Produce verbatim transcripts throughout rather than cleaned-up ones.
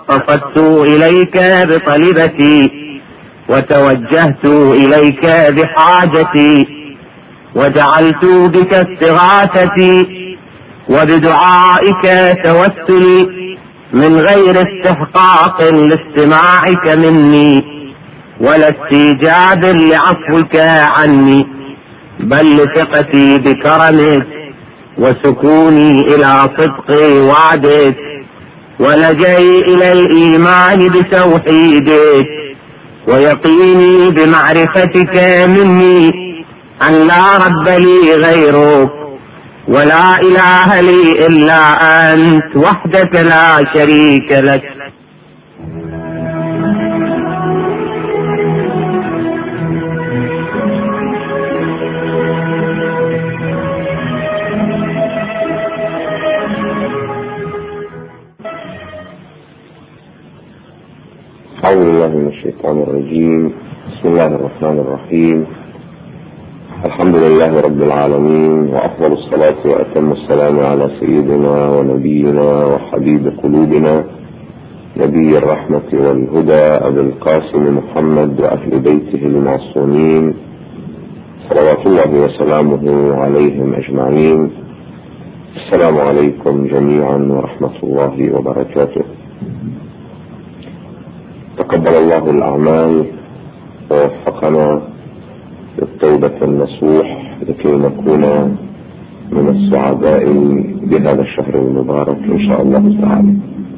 قصدت إليك بطلبتي وتوجهت إليك بحاجتي وجعلت بك استغاثتي وبدعائك توسلي من غير استحقاق لاستماعك مني ولا استيجاب لعفوك عني، بل لثقتي بكرمك وسكوني إلى صدق وعدك ولجئي إلى الإيمان بتوحيدك ويقيني بمعرفتك مني أن لا رب لي غيرك ولا إله لي إلا أنت وحدك لا شريك لك. أعوذ بالله من الشيطان الرجيم. بسم الله الرحمن الرحيم. الحمد لله رب العالمين، وأفضل الصلاة وأتم السلام على سيدنا ونبينا وحبيب قلوبنا نبي الرحمة والهدى أبي القاسم محمد وأهل بيته المعصومين صلوات الله وسلامه عليهم أجمعين. السلام عليكم جميعا ورحمة الله وبركاته. تقبل الله الأعمال ووفقنا للتوبة النصوح لكي نكون من السعداء بهذا الشهر المبارك إن شاء الله تعالى.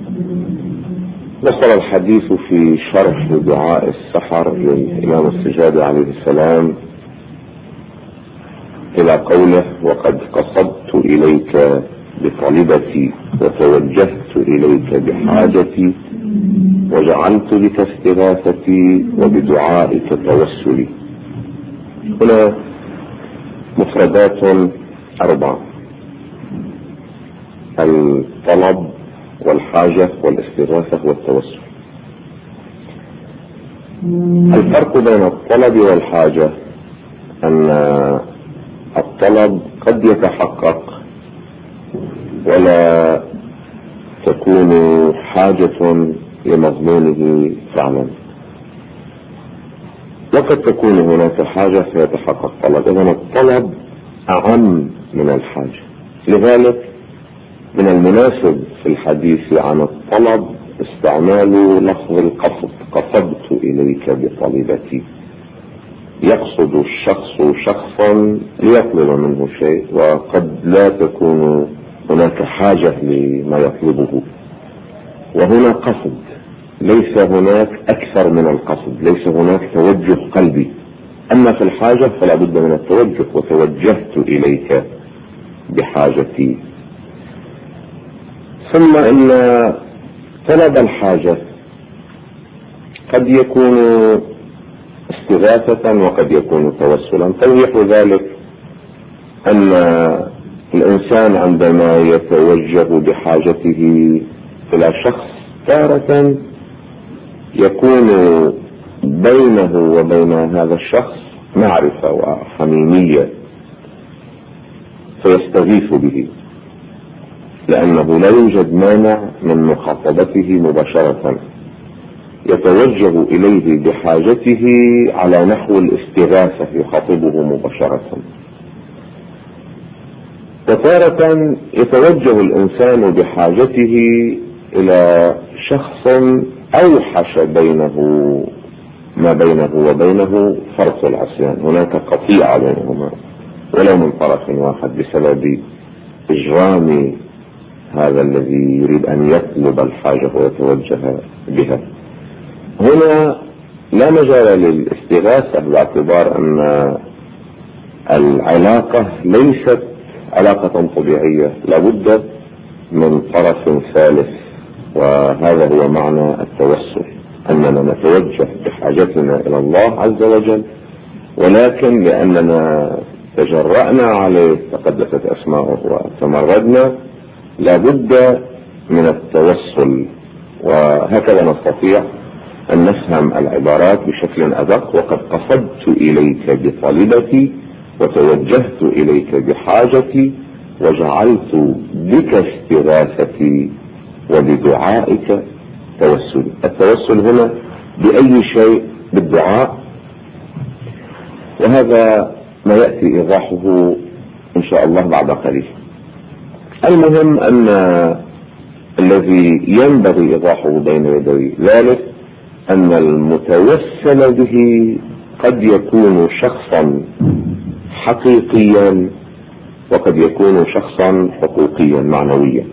وصل الحديث في شرح دعاء السحر للإمام السجاد عليه السلام إلى قوله: وقد قصدت إليك بطلبتي وتوجهت إليك بحاجتي وجعلت بك استغاثتي وبدعائك توسلي. هنا مفردات أربعة: الطلب والحاجة والاستغاثة والتوسل. الفرق بين الطلب والحاجة أن الطلب قد يتحقق ولا تكون حاجة لمضمونه فعلا، وقد تكون هناك حاجة فيتحقق طلب. إذن الطلب أعم من الحاجة، لذلك من المناسب في الحديث عن الطلب استعمال لفظ القصد: قصدت إليك بطلبتي. يقصد الشخص شخصا ليطلب منه شيء، وقد لا تكون هناك حاجة لما يطلبه، وهنا قصد، ليس هناك أكثر من القصد، ليس هناك توجه قلبي. أما في الحاجة فلا بد من التوجه: وتوجهت إليك بحاجتي. ثم إن طلب الحاجة قد يكون استغاثة وقد يكون توسلا. توضيح ذلك أن الإنسان عندما يتوجه بحاجته إلى شخص تارة يكون بينه وبين هذا الشخص معرفة وحميمية فيستغيث به، لأنه لا يوجد مانع من مخاطبته مباشرة. يتوجه إليه بحاجته على نحو الاستغاثة، يخاطبه مباشرة. وتارة يتوجه الإنسان بحاجته إلى شخص أوحش بينه ما بينه وبينه فرط العصيان، هناك قطيعة بينهما ولو من طرف واحد بسبب إجرام هذا الذي يريد أن يطلب الحاجة ويتوجه بها. هنا لا مجال للاستغاثة باعتبار أن العلاقة ليست علاقة طبيعية، لابد من طرف ثالث، وهذا هو معنى التوسل، أننا نتوجه بحاجتنا إلى الله عز وجل، ولكن لأننا تجرأنا عليه تقدست أسماؤه وتمردنا لابد من التوسل. وهكذا نستطيع أن نفهم العبارات بشكل أدق: وقد قصدت إليك بطلبتي وتوجهت إليك بحاجتي وجعلت بك استغاثتي وبدعائك توسلي. التوسل هنا بأي شيء بالدعاء، وهذا ما يأتي إيضاحه إن شاء الله بعد قليل. المهم أن الذي ينبغي إيضاحه بين يدي ذلك أن المتوسل به قد يكون شخصا حقيقيا وقد يكون شخصا حقوقيا معنويا.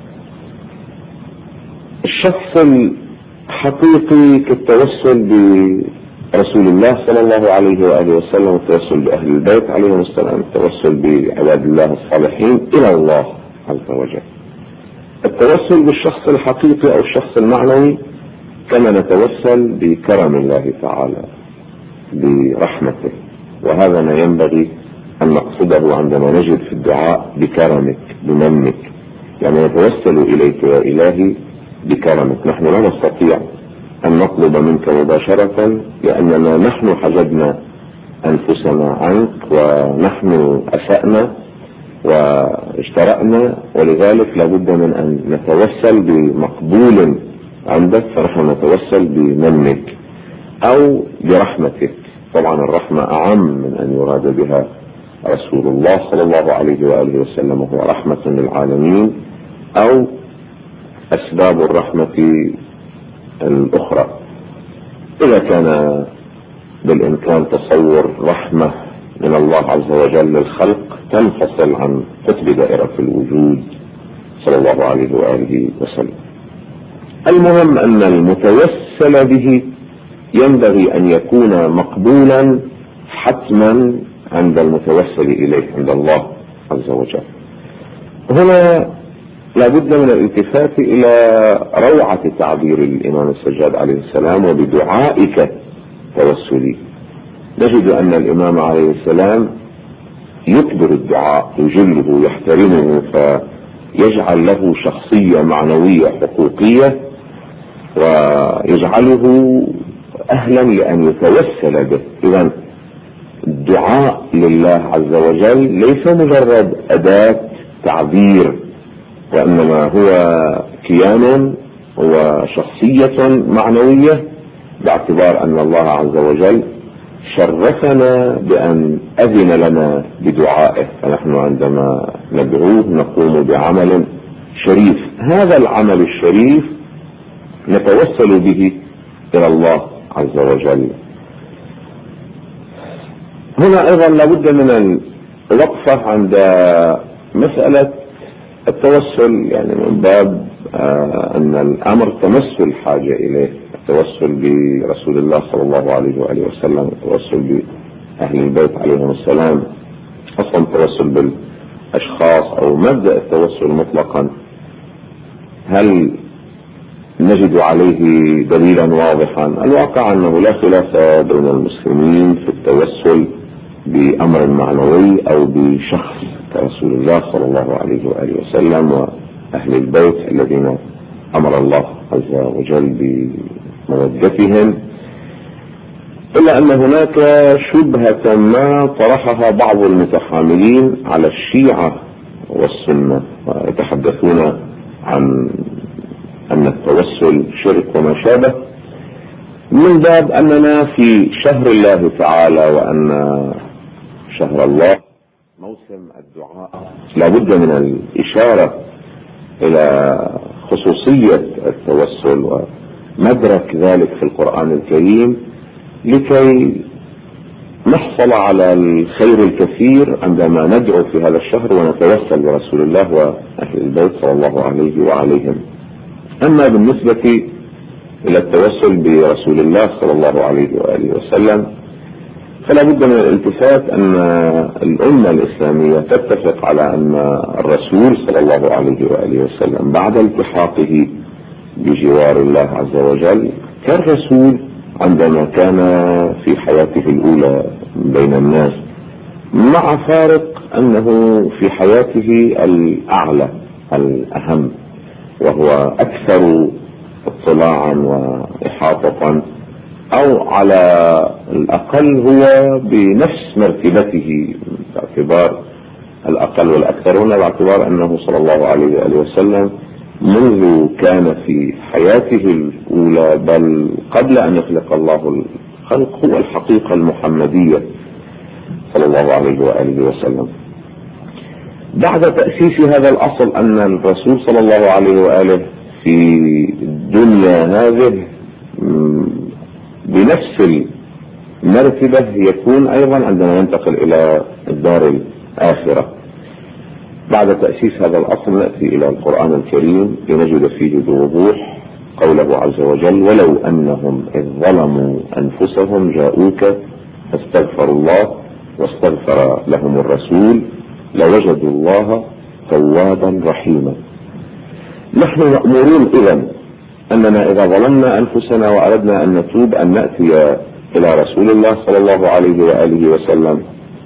الشخص الحقيقي كالتوسل برسول الله صلى الله عليه وآله وسلم، التوسل بأهل البيت عليهم السلام، التوسل بعباد الله الصالحين إلى الله عز وجل. التوسل بالشخص الحقيقي أو الشخص المعنوي كما نتوسل بكرم الله تعالى برحمته، وهذا ما ينبغي أن نقصده عندما نجد في الدعاء بكرمك بمنك، يعني نتوسل إليك يا إلهي بكرمك. نحن لا نستطيع أن نطلب منك مباشرة لأننا نحن حجبنا أنفسنا عنك ونحن أسأنا واشترأنا، ولذلك لابد من أن نتوسل بمقبول عندك، فنحن نتوسل بمنك أو برحمتك. طبعا الرحمة أعم من أن يراد بها رسول الله صلى الله عليه وآله وسلم، وهو رحمة للعالمين، أو أسباب الرحمة الأخرى. إذا كان بالإمكان تصور رحمة من الله عز وجل للخلق تنفصل عن قطب دائرة الوجود صلى الله عليه وآله وسلم. المهم أن المتوسل به ينبغي أن يكون مقبولا حتما عند المتوسل إليه عند الله عز وجل. هنا لابد من الالتفات إلى روعة تعبير الإمام السجاد عليه السلام: وبدعائك توسلي. نجد أن الإمام عليه السلام يكبر الدعاء، يجله، يحترمه، فيجعل له شخصية معنوية حقوقية ويجعله أهلا لأن يتوسل به. إذن الدعاء لله عز وجل ليس مجرد أداة تعبير، وإنما هو كيان وشخصية معنوية، باعتبار أن الله عز وجل شرفنا بأن أذن لنا بدعائه، فنحن عندما ندعوه نقوم بعمل شريف. هذا العمل الشريف نتوسل به إلى الله عز وجل. هنا أيضا لابد من الوقفة عند مسألة التوسل، يعني من باب آه أن الأمر تمس الحاجة إليه، التوسل برسول الله صلى الله عليه وآله وسلم، التوسل بأهل البيت عليهم السلام، أصلا التوسل بالأشخاص أو مبدأ التوسل مطلقا، هل نجد عليه دليلا واضحا؟ الواقع أنه لا خلاف بين المسلمين في التوسل بأمر معنوي أو بشخص كرسول الله صلى الله عليه وآله وسلم وأهل البيت الذين أمر الله عز وجل بمودتهم، إلا أن هناك شبهة ما طرحها بعض المتحاملين على الشيعة والسنة، ويتحدثون عن أن التوسل شرك وما شابه، من باب أننا في شهر الله تعالى، وأن شهر الله موسم الدعاء، لابد من الإشارة إلى خصوصية التوسل ومدرك ذلك في القرآن الكريم لكي نحصل على الخير الكثير عندما ندعو في هذا الشهر ونتوسل برسول الله وأهل البيت صلى الله عليه وعليهم. أما بالنسبة إلى التوسل برسول الله صلى الله عليه وآله وسلم فلا بد من الالتفات أن الأمة الإسلامية تتفق على أن الرسول صلى الله عليه وآله وسلم بعد التحاقه بجوار الله عز وجل كالرسول عندما كان في حياته الأولى بين الناس، مع فارق أنه في حياته الأعلى الأهم، وهو أكثر اطلاعا وإحاطة، أو على الأقل هو بنفس مرتبته باعتبار الأقل والأكثر هنا، باعتبار أنه صلى الله عليه وآله وسلم منذ كان في حياته الأولى، بل قبل أن يخلق الله الخلق، هو الحقيقة المحمدية صلى الله عليه وآله وسلم. بعد تأسيس هذا الأصل أن الرسول صلى الله عليه وآله في الدنيا هذه بنفس المرتبة يكون أيضا عندما ينتقل إلى الدار الآخرة. بعد تأسيس هذا الأصل نأتي إلى القرآن الكريم لنجد فيه بوضوح قوله عز وجل: ولو أنهم إذ ظلموا أنفسهم جاءوك فاستغفروا الله واستغفر لهم الرسول لوجدوا الله توابا رحيما. نحن مأمورون إذن أننا إذا ظلمنا أنفسنا وأردنا أن نتوب أن نأتي إلى رسول الله صلى الله عليه وآله وسلم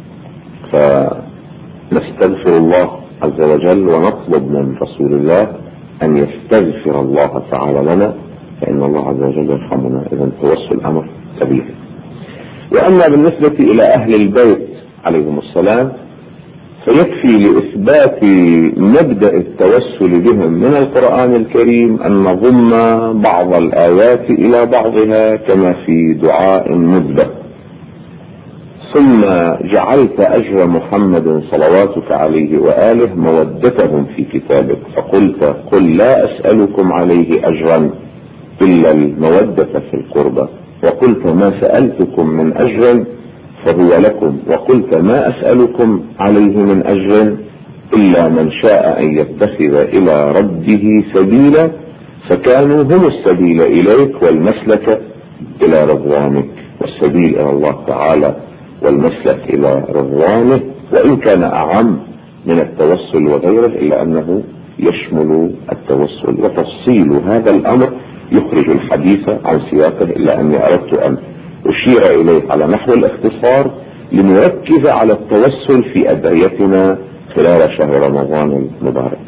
فنستغفر الله عز وجل ونطلب من رسول الله أن يستغفر الله تعالى لنا، فإن الله عز وجل يرحمنا. إذا التوسل أمر كبير. وأما بالنسبة إلى أهل البيت عليهم السلام فيكفي لإثبات مبدأ التوسل بهم من القرآن الكريم أن نضم بعض الآيات إلى بعضها كما في دعاء مبدأ: ثم جعلت أجر محمد صلواتك عليه وآله مودتهم في كتابك فقلت قل لا أسألكم عليه أجرا إلا المودة في القربى، وقلت ما سألتكم من أجر فهو لكم، وقلت ما أسألكم عليه من أجر إلا من شاء أن يتخذ إلى ربه سبيلا فكانوا هم السبيل إليك والمسلك إلى رضوانك. والسبيل إلى الله تعالى والمسلك إلى رضوانه وإن كان أعم من التوسل وغيره إلا أنه يشمل التوسل، وتفصيل هذا الأمر يخرج الحديث عن سياقه، إلا أني أردت أن أشير إليه على نحو الاختصار لنركز على التوسل في أدعيتنا خلال شهر رمضان المبارك.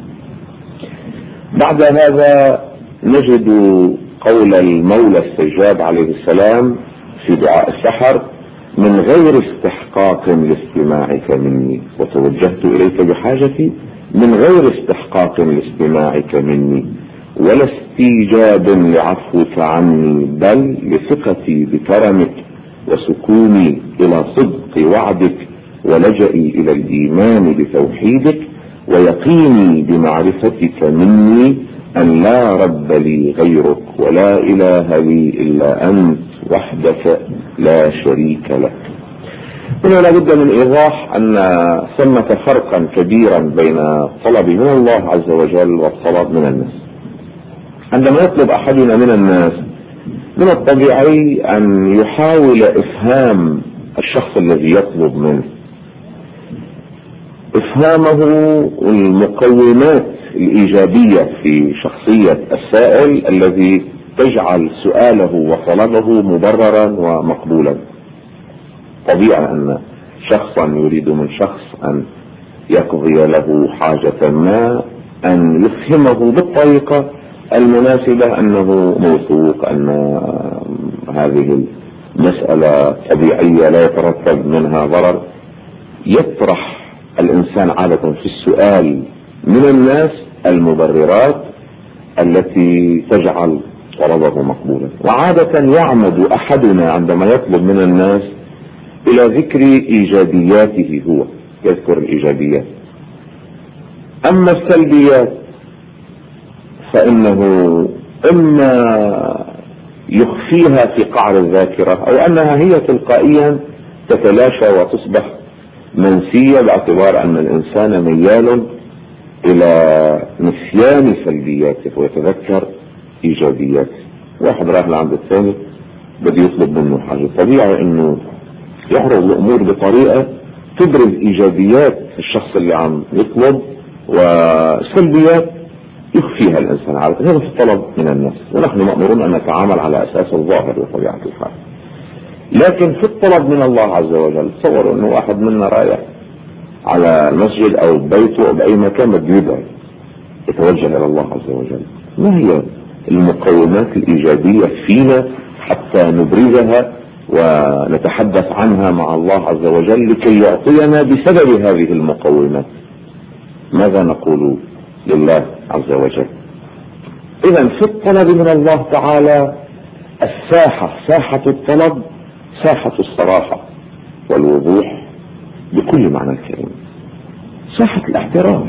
بعد هذا نجد قول المولى السجاد عليه السلام في دعاء السحر: من غير استحقاق لاستماعك مني، وتوجهت إليك بحاجتي من غير استحقاق لاستماعك مني ولا استيجاب لعفوك عني، بل لثقتي بكرمك وسكوني إلى صدق وعدك ولجئي إلى الإيمان بتوحيدك ويقيني بمعرفتك مني أن لا رب لي غيرك ولا إله لي إلا أنت وحدك لا شريك لك. هنا لابد من إيضاح أن ثمة فرقا كبيرا بين الطلب من الله عز وجل والطلب من الناس. عندما يطلب أحدنا من الناس من الطبيعي أن يحاول إفهام الشخص الذي يطلب منه، إفهامه المقومات الإيجابية في شخصية السائل الذي تجعل سؤاله وطلبه مبررا ومقبولا. طبيعي أن شخصا يريد من شخص أن يقضي له حاجة ما أن يفهمه بالطريقة المناسبة أنه موثوق، أن هذه المسألة طبيعية لا يترتب منها ضرر. يطرح الإنسان عادة في السؤال من الناس المبررات التي تجعل طلبه مقبولا، وعادة يعمد أحدنا عندما يطلب من الناس إلى ذكر إيجابياته، هو يذكر الإيجابيات. أما السلبيات فإنه إما يخفيها في قعر الذاكرة أو أنها هي تلقائيا تتلاشى وتصبح منسية، باعتبار أن الإنسان ميال إلى نسيان سلبياته ويتذكر إيجابياته. واحد راح لعند الثاني بدي يطلب منه حاجة، طبيعي أنه يعرض الأمور بطريقة تبرز إيجابيات الشخص اللي عم يطلب وسلبيات يخفيها الإنسان. على هذا في الطلب من الناس، ونحن مأمورون أن نتعامل على أساس الظاهر بطبيعة الحال. لكن في الطلب من الله عز وجل تصوروا أنه واحد منا رايح على المسجد أو بيته أو بأي مكان بده يدعي يتوجه إلى الله عز وجل، ما هي المقومات الإيجابية فينا حتى نبرزها ونتحدث عنها مع الله عز وجل لكي يعطينا بسبب هذه المقومات؟ ماذا نقول لله عز وجل. إذا في الطلب من الله تعالى الساحة ساحة الطلب ساحة الصراحة والوضوح بكل معنى الكلمة، ساحة الاحترام.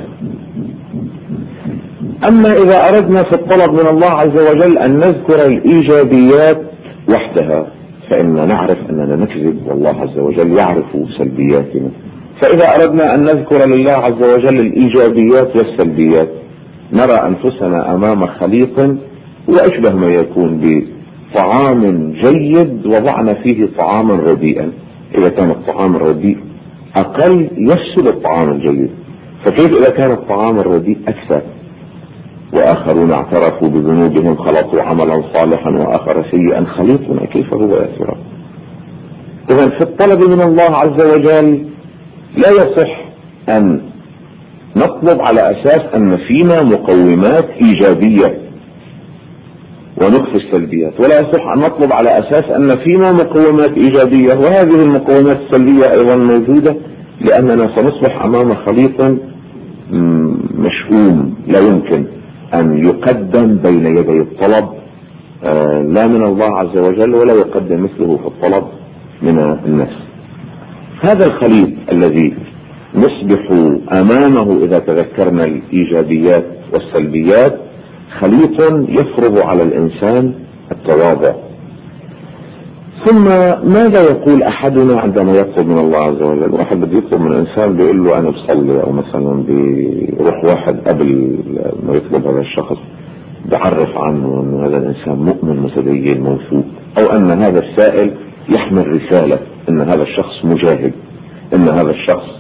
أما إذا أردنا في الطلب من الله عز وجل أن نذكر الإيجابيات وحدها فإننا نعرف أننا نكذب والله عز وجل يعرف سلبياتنا. فإذا أردنا أن نذكر لله عز وجل الإيجابيات والسلبيات نرى أنفسنا أمام خليط وأشبه ما يكون بطعام جيد وضعنا فيه طعاما رديئا. إذا كان الطعام الرديء أقل يفسد الطعام الجيد، فكيف إذا كان الطعام الرديء أكثر؟ وآخرون اعترفوا بذنوبهم خلطوا عملا صالحا وآخر سيئا خليطنا كيف هو يا ترى؟ إذا في الطلب من الله عز وجل لا يصح أن نطلب على أساس أن فينا مقومات إيجابية ونخفي السلبيات، ولا يصح أن نطلب على أساس أن فينا مقومات إيجابية وهذه المقومات السلبية أيضا موجودة، لأننا سنصبح أمام خليط مشؤوم لا يمكن أن يقدم بين يدي الطلب آه لا من الله عز وجل ولا يقدم مثله في الطلب من الناس. هذا الخليط الذي نصبح أمامه إذا تذكرنا الإيجابيات والسلبيات خليط يفرض على الإنسان التواضع. ثم ماذا يقول أحدنا عندما يطلب من الله عز وجل؟ واحد بده يطلب من الإنسان بيقول له أنا بصلي، أو مثلا بيروح واحد قبل ما يطلب هذا الشخص بعرف عنه أن هذا الإنسان مؤمن متدين موثوق، أو أن هذا السائل يحمل رسالة أن هذا الشخص مجاهد، أن هذا الشخص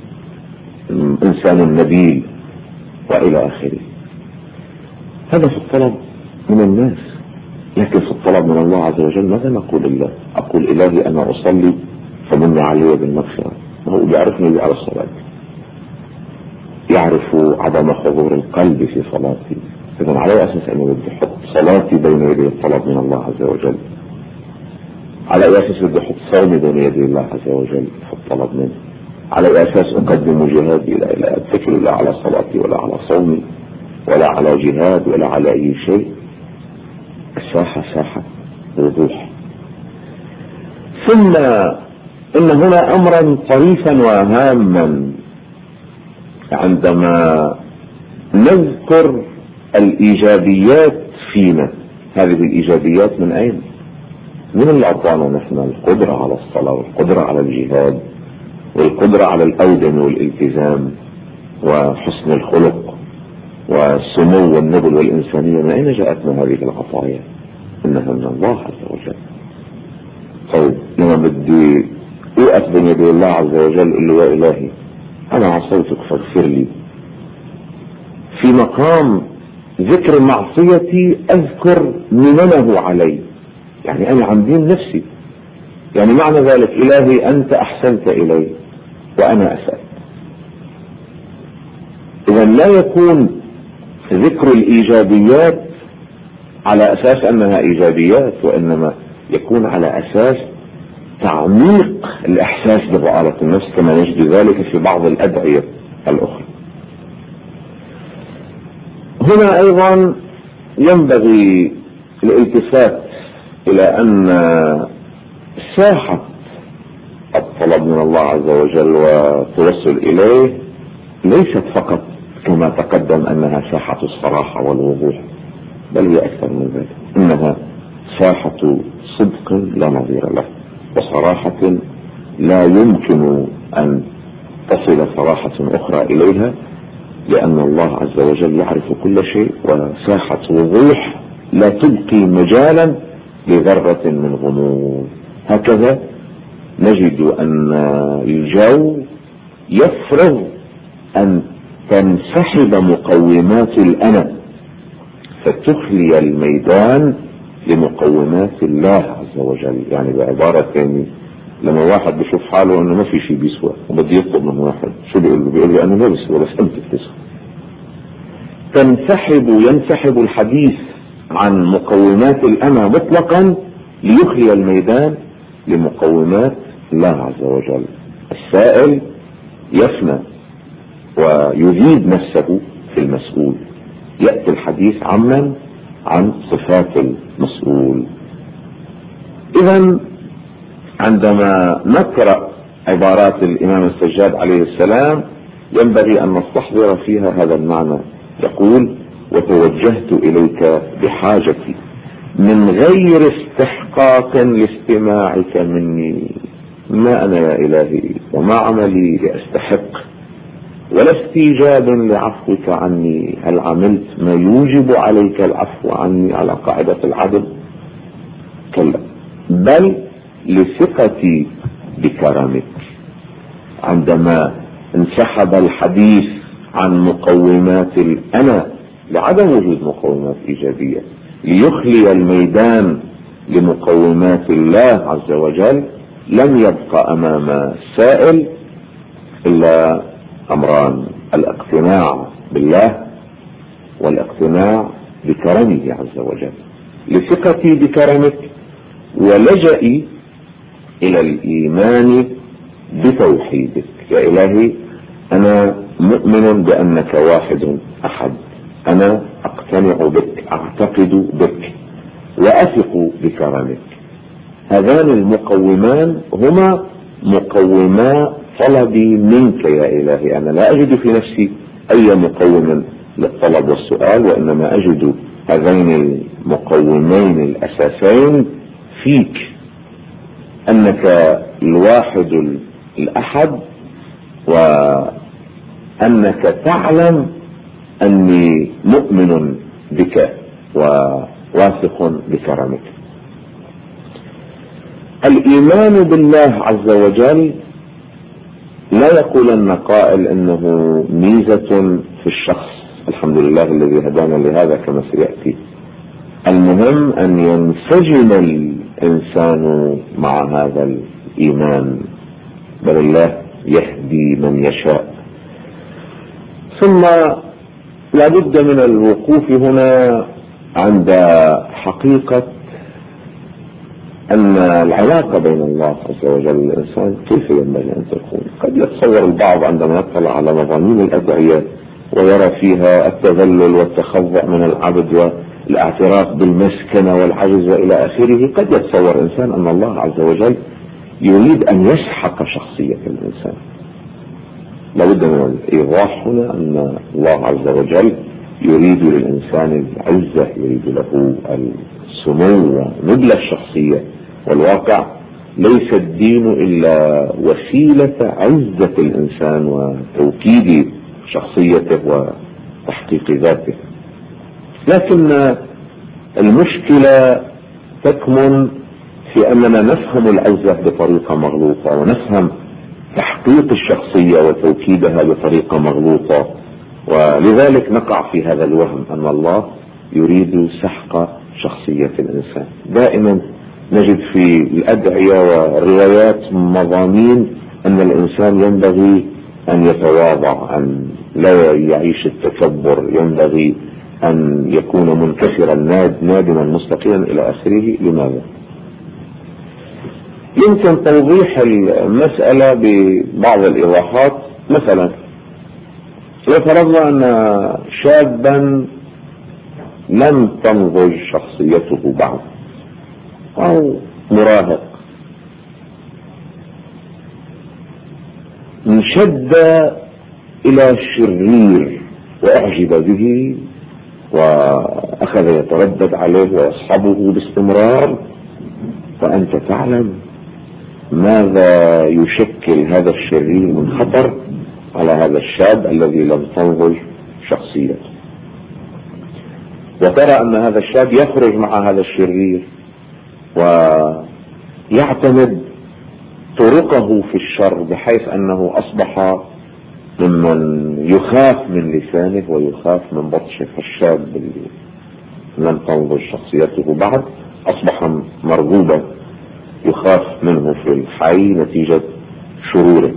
إنسان نبيل وإلى آخره. هذا في الطلب من الناس، لكن في الطلب من الله عز وجل ماذا نقول الله؟ أقول إلهي أنا أصلي فمن علي بالمغفرة، وهو يعرفني على الصلاة، يعرف عدم حضور القلب في صلاتي، إذن على أساس أنه بدي أحط صلاتي بين يدي الطلب من الله عز وجل، على أساس بدي أحط صومي بين يدي الله عز وجل في الطلب منه، على أساس أقدم جهادي لا لا أتكل لا على صلاتي ولا على صومي ولا على جهاد ولا على أي شيء. الساحة ساحة وضوح. ثم إن هنا أمرا طريفا وهاما عندما نذكر الإيجابيات فينا. هذه الإيجابيات من أين؟ من اللي أعطانا نحن القدرة على الصلاة والقدرة على الجهاد والقدرة على الأودم والالتزام وحسن الخلق والسمو والنبل والإنسانية. من أين جاءتنا هذه العطايا؟ إنها من الله عز وجل. طيب لما بدي أوقف بين يدي الله عز وجل قل له يا إلهي أنا عصيتك فاغفر لي، في مقام ذكر معصيتي أذكر مننه علي، يعني أنا عم دين نفسي، يعني معنى ذلك إلهي أنت أحسنت إلي وأنا أسأت. إذا لا يكون ذكر الإيجابيات على أساس أنها إيجابيات، وإنما يكون على أساس تعميق الإحساس بضآلة النفس كما نجد ذلك في بعض الأدعية الأخرى. هنا أيضا ينبغي الالتفات إلى أن ساحة الطلب من الله عز وجل والتوسل إليه ليست فقط كما تقدم أنها ساحة الصراحة والوضوح، بل هي أكثر من ذلك، إنها ساحة صدق لا نظير له وصراحة لا يمكن أن تصل صراحة أخرى إليها، لأن الله عز وجل يعرف كل شيء، وساحة وضوح لا تبقي مجالا لذرة من غموض. هكذا نجد أن الجو يفرض أن تنسحب مقومات الأنا فتخلي الميدان لمقومات الله عز وجل. يعني بعبارة ثانية لما واحد بيشوف حاله انه ما في شيء بيسوى وبدي يطلب من واحد شو بيقول له؟ بيقول له انا ما بيسوى بس انت بتسوى. تنسحب ينسحب الحديث عن مقومات الأنا مطلقا ليخلي الميدان لمقومات الله عز وجل. السائل يفنى ويزيد نفسه المسؤول، يأتي الحديث عمن عن صفات المسؤول. إذن عندما نقرأ عبارات الإمام السجاد عليه السلام ينبغي أن نستحضر فيها هذا المعنى. يقول: وتوجهت إليك بحاجتي من غير استحقاق لاستماعك مني. ما أنا يا إلهي وما عملي لأستحق، ولا استيجاب لعفوك عني. هل عملت ما يوجب عليك العفو عني على قاعدة العدل؟ كلا، بل لثقتي بكرمك. عندما انسحب الحديث عن مقومات الأنا لعدم وجود مقومات إيجابية ليخلي الميدان لمقومات الله عز وجل، لم يبقى أمام السائل إلا أمران: الاقتناع بالله والاقتناع بكرمه عز وجل. لثقتي بكرمك ولجئي إلى الإيمان بتوحيدك. يا إلهي أنا مؤمن بأنك واحد أحد، أنا أقتنع بك، أعتقد بك، وأثق بكرمك. هذان المقومان هما مقوما طلبي منك يا إلهي. أنا لا أجد في نفسي أي مقوم للطلب والسؤال، وإنما أجد هذين المقومين الأساسين فيك، أنك الواحد الأحد، وأنك تعلم أني مؤمن بك وواثق بكرمك. الإيمان بالله عز وجل لا يقولن قائل إنه ميزة في الشخص، الحمد لله الذي هدانا لهذا كما سيأتي. المهم أن ينسجم الإنسان مع هذا الإيمان، بل الله يهدي من يشاء. ثم لابد من الوقوف هنا عند حقيقة أن العلاقة بين الله عز وجل والإنسان كيف ينبغي أن تكون. قد يتصور البعض عندما يطلع على مضامين الأدعية ويرى فيها التذلل والتخضع من العبد والاعتراف بالمسكنة والعجز وإلى آخره، قد يتصور إنسان أن الله عز وجل يريد أن يسحق شخصية الإنسان. لابد من الإيضاح هنا أن الله عز وجل يريد للإنسان العزة، يريد له السمو ونبل الشخصية. والواقع ليس الدين إلا وسيلة عزة الإنسان وتوكيد شخصيته وتحقيق ذاته. لكن المشكلة تكمن في أننا نفهم العزة بطريقة مغلوطة، ونفهم تحقيق الشخصية وتوكيدها بطريقة مغلوطة، ولذلك نقع في هذا الوهم أن الله يريد سحق شخصية الإنسان. دائما نجد في الأدعية والروايات مضامين أن الإنسان ينبغي أن يتواضع، أن لا يعيش التكبر، ينبغي أن يكون منكسرا نادما مستقيما إلى آخره. لماذا؟ يمكن توضيح المسألة ببعض الإيضاحات. مثلا لو فرضنا أن شابا لم تنضج شخصيته بعد، أو مراهق انشد إلى الشرير وأعجب به وأخذ يتردد عليه ويصحبه باستمرار، فأنت تعلم ماذا يشكل هذا الشرير من خطر على هذا الشاب الذي لم تنضج شخصيته، وترى أن هذا الشاب يخرج مع هذا الشرير ويعتمد طرقه في الشر، بحيث أنه أصبح ممن يخاف من لسانه ويخاف من بطشه. الشاب اللي لم تنضج شخصيته بعد أصبح مرغوبا، يخاف منه في الحي نتيجة شروره.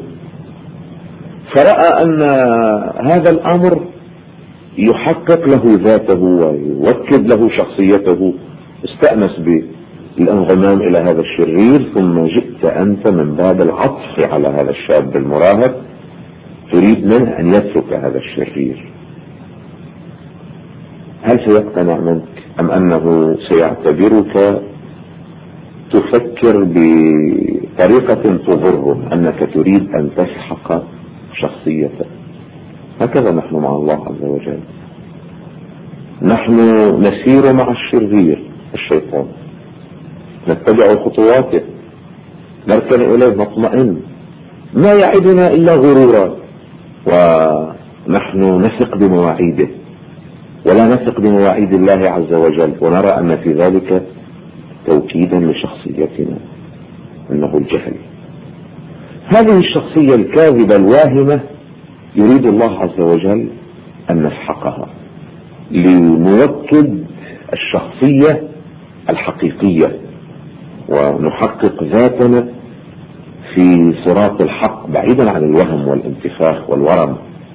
فرأى أن هذا الأمر يحقق له ذاته ويوكد له شخصيته، استأنس بالانضمام إلى هذا الشرير. ثم جئت أنت من باب العطف على هذا الشاب المراهق، تريد منه أن يترك هذا الشرير. هل سيقتنع منك أم أنه سيعتبرك تفكر بطريقة تضره، أنك تريد أن تسحق شخصيته؟ هكذا نحن مع الله عز وجل، نحن نسير مع الشرير الشيطان، نتبع خطواته، نركن إليه مطمئن، ما يعدنا إلا غرورا، ونحن نثق بمواعيده ولا نثق بمواعيد الله عز وجل، ونرى أن في ذلك توكيدا لشخصيتنا، إنه الجهل. هذه الشخصية الكاذبة الواهمة يريد الله عز وجل أن نسحقها لنوكد الشخصية الحقيقية ونحقق ذاتنا في صراط الحق بعيدا عن الوهم والانتفاخ والورم.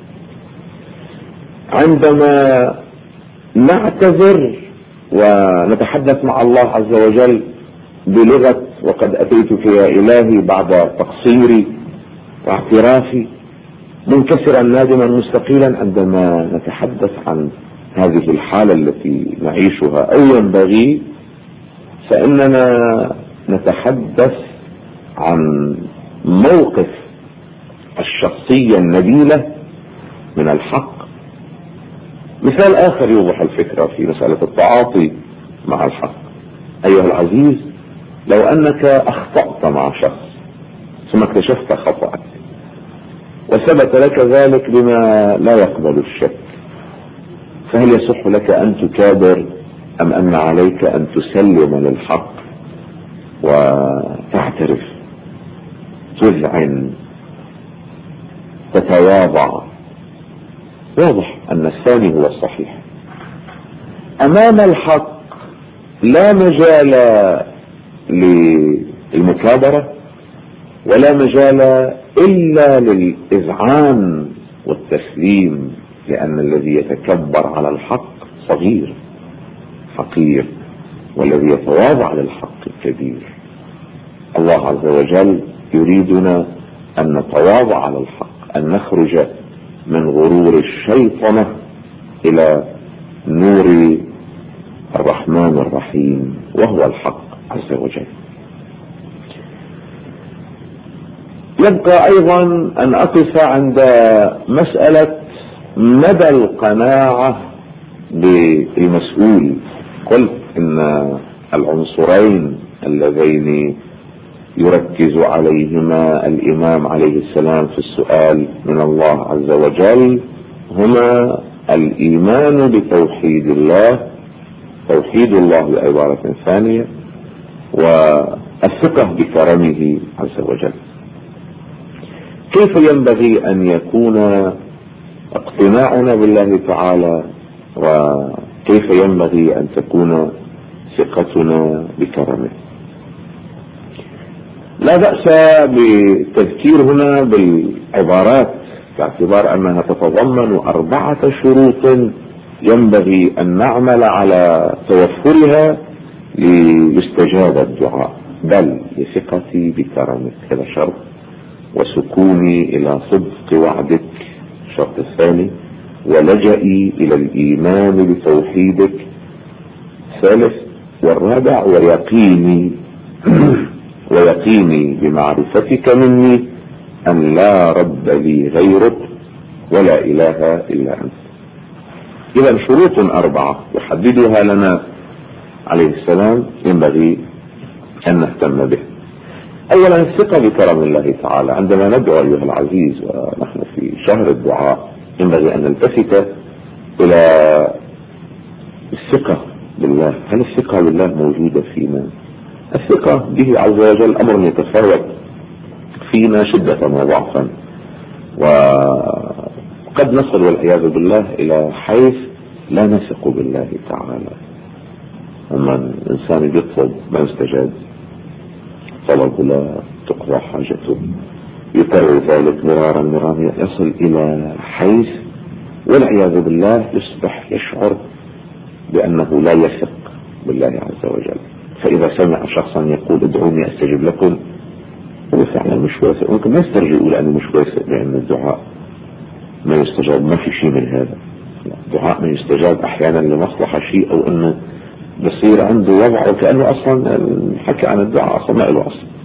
عندما نعتذر ونتحدث مع الله عز وجل بلغة وقد أتيتك يا إلهي بعد تقصيري واعترافي منكسرا نادما مستقيلا، عندما نتحدث عن هذه الحالة التي نعيشها أو ينبغي، فإننا نتحدث عن موقف الشخصية النبيلة من الحق. مثال آخر يوضح الفكرة في مسألة التعاطي مع الحق. أيها العزيز، لو أنك أخطأت مع شخص ثم اكتشفت خطأك وثبت لك ذلك بما لا يقبل الشك، فهل يصح لك أن تكابر أم أن عليك أن تسلم للحق وتعترف، تذعن، تتواضع؟ واضح أن الثاني هو الصحيح. أمام الحق لا مجال للمكابرة ولا مجال إلا للإذعان والتسليم، لأن الذي يتكبر على الحق صغير حقير، والذي يتواضع للحق كبير. الله عز وجل يريدنا أن نتواضع على الحق، أن نخرج من غرور الشيطنة إلى نور الرحمن الرحيم وهو الحق عز وجل. يبقى أيضا أن أقف عند مسألة مدى القناعة بالمسؤول. قلت إن العنصرين اللذين يركز عليهما الإمام عليه السلام في السؤال من الله عز وجل هما الإيمان بتوحيد الله، توحيد الله بعبارة ثانية، والثقة بكرمه عز وجل. كيف ينبغي أن يكون اقتناعنا بالله تعالى، وكيف ينبغي أن تكون ثقتنا بكرمه؟ لا بأس بالتذكير هنا بالعبارات باعتبار أنها تتضمن أربعة شروط ينبغي أن نعمل على توفرها ليستجاب الدعاء. بل لثقتي بكرمك، هذا شرط، وسكوني إلى صدق وعدك الشرط الثاني، ولجئي إلى الإيمان بتوحيدك ثالث، والرابع ويقيني ويقيني بمعرفتك مني أن لا رب لي غيرك ولا إله إلا أنت. إذا شروط أربعة يحددها لنا عليه السلام ينبغي أن نهتم به. أولا الثقة بكرم الله تعالى. عندما ندعو أيها العزيز ونحن في شهر الدعاء ينبغي أن نلتفت إلى الثقة بالله. هل الثقة بالله موجودة فينا؟ الثقة به عز وجل أمر يتفاوت فينا شدة وضعفا، وقد نصل والعياذ بالله إلى حيث لا نثق بالله تعالى. أما الإنسان يطلب ما يستجاب، طلب لا تقضى حاجته، يكرر ذلك مرارا مرارا، يصل إلى حيث والعياذ بالله يصبح يشعر بأنه لا يثق بالله عز وجل. فإذا سمع شخصا يقول ادعوني أستجب لكم، هو فعلا مش واثق، ممكن ما يسترجع يقول أنا مش واثق بأن الدعاء ما يستجاب، ما في شيء من هذا. الدعاء ما يستجاب احيانا لمصلحة شيء، او انه بصير عنده وضع وكأنه اصلا الحكي عن الدعاء اصلا ما له اصلا.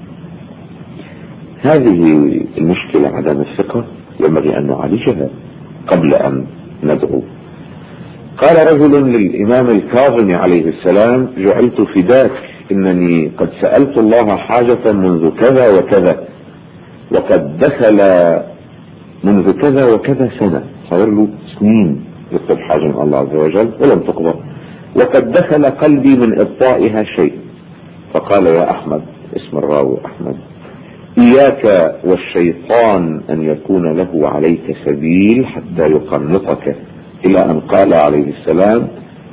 هذه المشكلة عدم الثقة ينبغي ان نعالجها قبل ان ندعو. قال رجل للامام الكاظم عليه السلام: جعلت فداك، انني قد سألت الله حاجة منذ كذا وكذا، وقد دخل منذ كذا وكذا سنة، صار له سنين يطلب حاجة من الله عز وجل ولم تقبل، وقد دخل قلبي من إبطائها شيء. فقال: يا أحمد، اسم الراوي أحمد، إياك والشيطان أن يكون له عليك سبيل حتى يقنطك، إلى أن قال عليه السلام: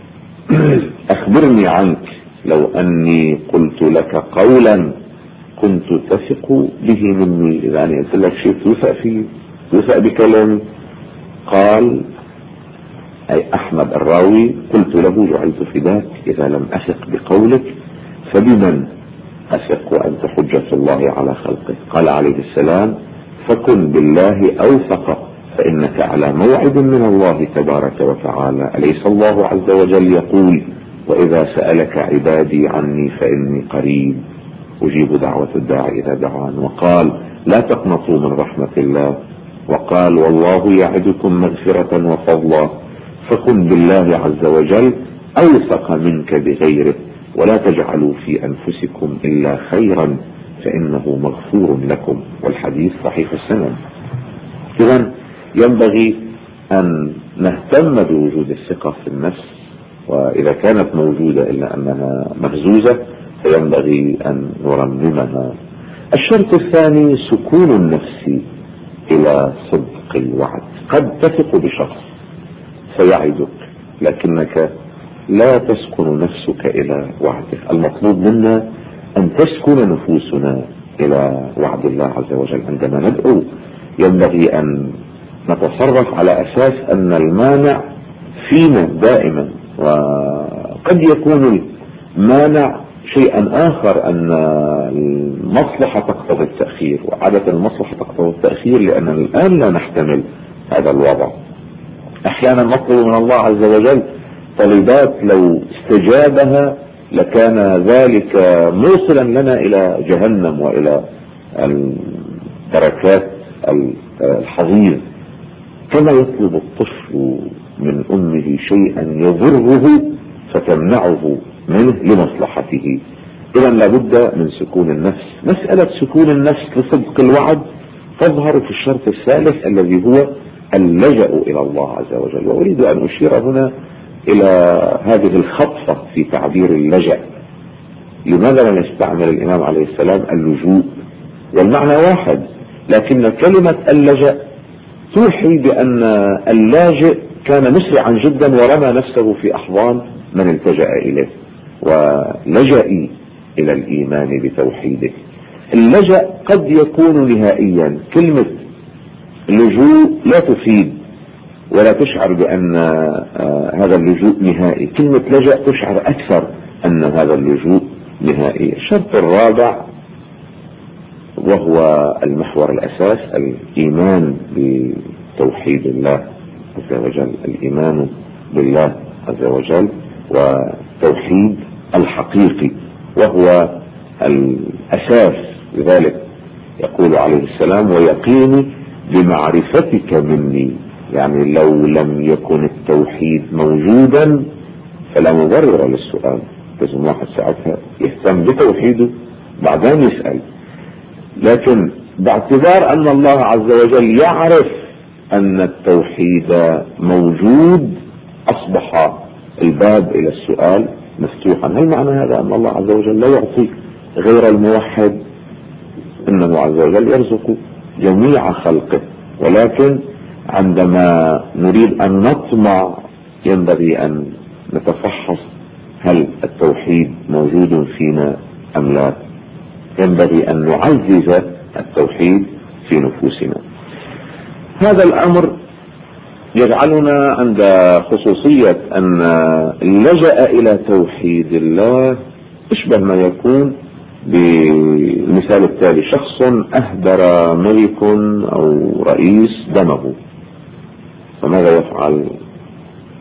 أخبرني عنك، لو أني قلت لك قولا كنت تثق به مني، يعني قلت لك شيء توثق فيه، توثق بكلامي. قال أي أحمد الراوي: قلت له: جعلت فداك، إذا لم أثق بقولك فبمن أثق وأنت حجة الله على خلقه؟ قال عليه السلام: فكن بالله أوثق، فإنك على موعد من الله تبارك وتعالى. أليس الله عز وجل يقول: وإذا سألك عبادي عني فإني قريب أجيب دعوة الداعي إذا دعان. وقال: لا تقنطوا من رحمة الله. وقال: والله يعدكم مغفرة وفضلا. فكن بالله عز وجل أوثق منك بغيره، ولا تجعلوا في أنفسكم إلا خيرا فإنه مغفور لكم. والحديث صحيح السند. إذن ينبغي أن نهتم بوجود الثقة في النفس، وإذا كانت موجودة إلا أنها مهزوزة فينبغي أن نرممها. الشرط الثاني سكون النفس إلى صدق الوعد. قد تثق بشخص فيعدك، لكنك لا تسكن نفسك إلى وعده. المطلوب منا أن تسكن نفوسنا إلى وعد الله عز وجل. عندما ندعو ينبغي أن نتصرف على أساس أن المانع فينا دائما، وقد يكون المانع شيئا آخر، أن المصلحة تقتضي التأخير، وعادة المصلحة تقتضي التأخير لأن الآن لا نحتمل هذا الوضع. أحيانا نطلب من الله عز وجل طلبات لو استجابها لكان ذلك موصلا لنا إلى جهنم وإلى الدركات الحضيض. كما يطلب الطفل من أمه شيئا يضره فتمنعه منه لمصلحته. إذا لابد من سكون النفس. مسألة سكون النفس لصدق الوعد تظهر في الشرط الثالث الذي هو اللجأ إلى الله عز وجل. وأريد أن أشير هنا إلى هذه الخطفة في تعبير اللجأ. لماذا لا نستعمل الإمام عليه السلام اللجوء؟ والمعنى واحد، لكن كلمة اللجأ توحي بأن اللاجئ كان مسرعا جدا ورمى نفسه في أحضان من التجأ إليه، ولجئي إلى الإيمان بتوحيده. اللجأ قد يكون نهائيا. كلمة لجوء لا تفيد ولا تشعر بأن هذا اللجوء نهائي. كلمة لجأ تشعر أكثر أن هذا اللجوء نهائي. الشرط الرابع وهو المحور الأساس الإيمان بتوحيد الله عز وجل، الإيمان بالله عز وجل، وتوحيد الحقيقي وهو الأساس. لذلك يقول عليه السلام: ويقيني بمعرفتك مني. يعني لو لم يكن التوحيد موجودا فلا مبرر للسؤال. لازم واحد ساعتها يهتم بتوحيده بعدين يسأل. لكن باعتبار أن الله عز وجل يعرف أن التوحيد موجود أصبح الباب إلى السؤال مفتوحا. هل معنى هذا أن الله عز وجل لا يعطي غير الموحد؟ إنه عز وجل يرزق جميع خلقه، ولكن عندما نريد أن نطمع ينبغي أن نتفحص هل التوحيد موجود فينا أم لا. ينبغي أن نعزز التوحيد في نفوسنا. هذا الأمر يجعلنا عند خصوصية أن اللجأ إلى توحيد الله اشبه ما يكون بالمثال التالي: شخص أهدر ملك أو رئيس دمه، فماذا يفعل؟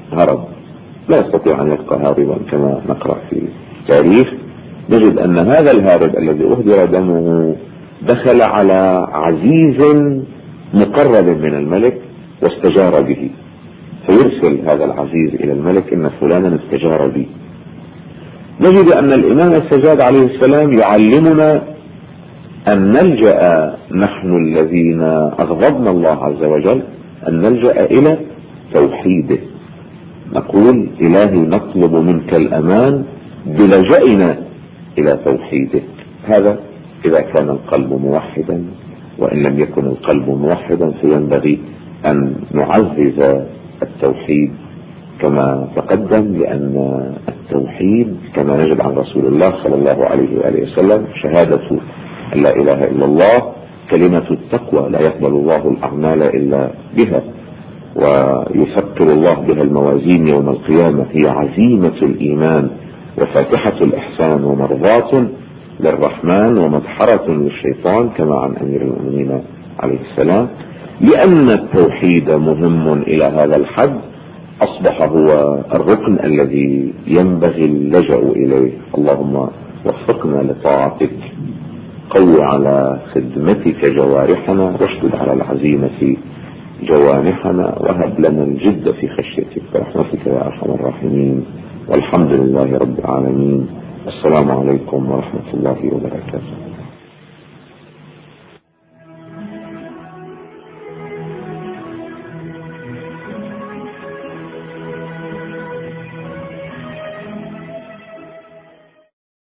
هرب، لا يستطيع أن يبقى هاربا كما نقرأ في التاريخ. نجد أن هذا الهارب الذي أهدر دمه دخل على عزيز مقرب من الملك واستجار به، فيرسل هذا العزيز إلى الملك إن فلانا استجار بي. نجد أن الإمام السجاد عليه السلام يعلمنا أن نلجأ نحن الذين أغضبنا الله عز وجل أن نلجأ إلى توحيده. نقول إلهي نطلب منك الأمان بلجأنا إلى توحيدك. هذا إذا كان القلب موحدا، وإن لم يكن القلب موحدا فينبغي أن نعزز التوحيد كما تقدم، لأن التوحيد كما نجد عن رسول الله صلى الله عليه وآله وسلم شهادة أن لا إله إلا الله كلمة التقوى لا يقبل الله الأعمال إلا بها، ويثقل الله بها الموازين يوم القيامة. هي عزيمة الإيمان وفاتحة الإحسان ومرضاة للرحمن ومدحرة للشيطان كما عن أمير المؤمنين عليه السلام. لأن التوحيد مهم إلى هذا الحد أصبح هو الركن الذي ينبغي اللجأ إليه. اللهم وفقنا لطاعتك، قوي على خدمتك جوارحنا، واشدد على العزيمة جوانحنا، وهب لنا الجد في خشيتك برحمتك يا أرحم الراحمين. والحمد لله رب العالمين. السلام عليكم ورحمة الله وبركاته.